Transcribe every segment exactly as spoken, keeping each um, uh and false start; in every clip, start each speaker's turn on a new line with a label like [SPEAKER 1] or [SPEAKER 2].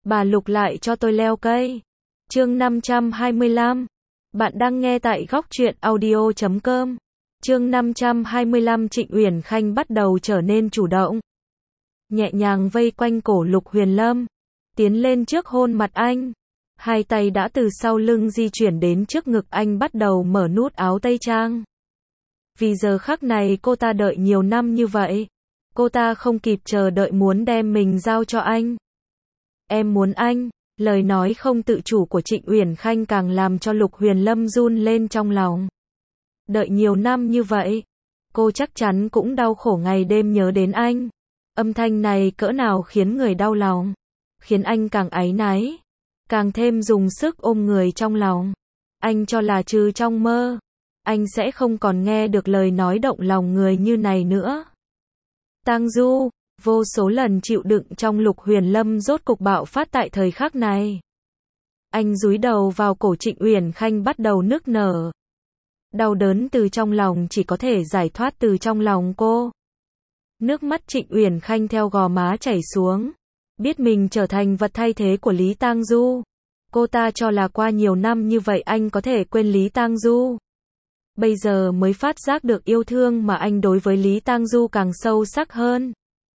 [SPEAKER 1] Bà Lục lại cho tôi leo cây. Chương năm trăm hai mươi lăm. Bạn đang nghe tại góc truyện audio chấm com. Chương năm trăm hai mươi lăm. Trịnh Uyển Khanh bắt đầu trở nên chủ động. Nhẹ nhàng vây quanh cổ Lục Huyền Lâm, tiến lên trước hôn mặt anh. Hai tay đã từ sau lưng di chuyển đến trước ngực anh, bắt đầu mở nút áo tây trang. Vì giờ khắc này cô ta đợi nhiều năm như vậy. Cô ta không kịp chờ đợi muốn đem mình giao cho anh. Em muốn anh. Lời nói không tự chủ của Trịnh Uyển Khanh càng làm cho Lục Huyền Lâm run lên trong lòng. Đợi nhiều năm như vậy, cô chắc chắn cũng đau khổ ngày đêm nhớ đến anh. Âm thanh này cỡ nào khiến người đau lòng, khiến anh càng áy náy, càng thêm dùng sức ôm người trong lòng. Anh cho là trừ trong mơ, anh sẽ không còn nghe được lời nói động lòng người như này nữa. Tang Du, vô số lần chịu đựng trong Lục Huyền Lâm rốt cục bạo phát tại thời khắc này. Anh dúi đầu vào cổ Trịnh Uyển Khanh, bắt đầu nức nở. Đau đớn từ trong lòng chỉ có thể giải thoát từ trong lòng cô. Nước mắt Trịnh Uyển Khanh theo gò má chảy xuống. Biết mình trở thành vật thay thế của Lý Tang Du. Cô ta cho là qua nhiều năm như vậy anh có thể quên Lý Tang Du. Bây giờ mới phát giác được yêu thương mà anh đối với Lý Tang Du càng sâu sắc hơn.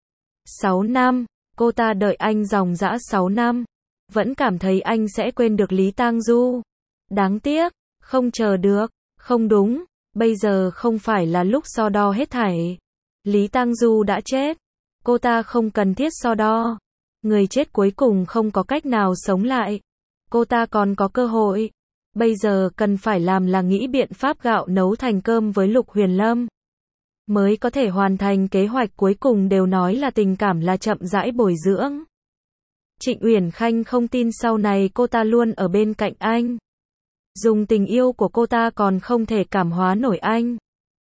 [SPEAKER 1] Sáu năm, cô ta đợi anh dòng dã sáu năm, vẫn cảm thấy anh sẽ quên được Lý Tang Du. Đáng tiếc, không chờ được, không đúng, bây giờ không phải là lúc so đo hết thảy. Lý Tang Du đã chết, cô ta không cần thiết so đo. Người chết cuối cùng không có cách nào sống lại. Cô ta còn có cơ hội. Bây giờ cần phải làm là nghĩ biện pháp gạo nấu thành cơm với Lục Huyền Lâm, mới có thể hoàn thành kế hoạch cuối cùng. Đều nói là tình cảm là chậm rãi bồi dưỡng. Trịnh Uyển Khanh không tin sau này cô ta luôn ở bên cạnh anh. Dùng tình yêu của cô ta còn không thể cảm hóa nổi anh.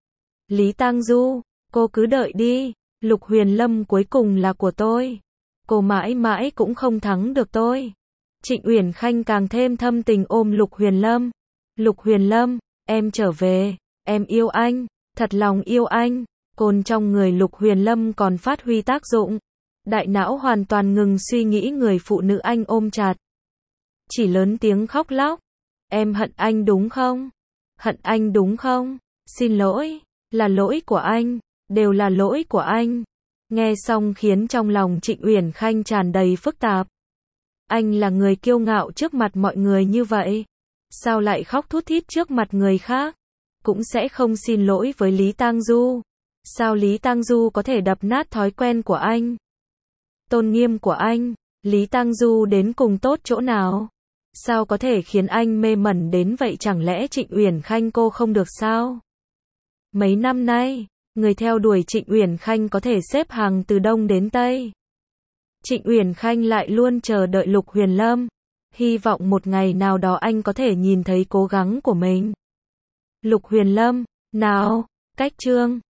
[SPEAKER 1] Lý Tang Du, cô cứ đợi đi, Lục Huyền Lâm cuối cùng là của tôi. Cô mãi mãi cũng không thắng được tôi. Trịnh Uyển Khanh càng thêm thâm tình ôm Lục Huyền Lâm. Lục Huyền Lâm, em trở về, em yêu anh, thật lòng yêu anh. Cồn trong người Lục Huyền Lâm còn phát huy tác dụng. Đại não hoàn toàn ngừng suy nghĩ người phụ nữ anh ôm chặt. Chỉ lớn tiếng khóc lóc. Em hận anh đúng không? Hận anh đúng không? Xin lỗi, là lỗi của anh, đều là lỗi của anh. Nghe xong khiến trong lòng Trịnh Uyển Khanh tràn đầy phức tạp. Anh là người kiêu ngạo trước mặt mọi người như vậy, sao lại khóc thút thít trước mặt người khác? Cũng sẽ không xin lỗi với Lý Tang Du. Sao Lý Tang Du có thể đập nát thói quen của anh? Tôn nghiêm của anh, Lý Tang Du đến cùng tốt chỗ nào? Sao có thể khiến anh mê mẩn đến vậy? Chẳng lẽ Trịnh Uyển Khanh cô không được sao? Mấy năm nay, người theo đuổi Trịnh Uyển Khanh có thể xếp hàng từ Đông đến Tây. Trịnh Uyển Khanh lại luôn chờ đợi Lục Huyền Lâm, hy vọng một ngày nào đó anh có thể nhìn thấy cố gắng của mình. Lục Huyền Lâm, nào, cách chương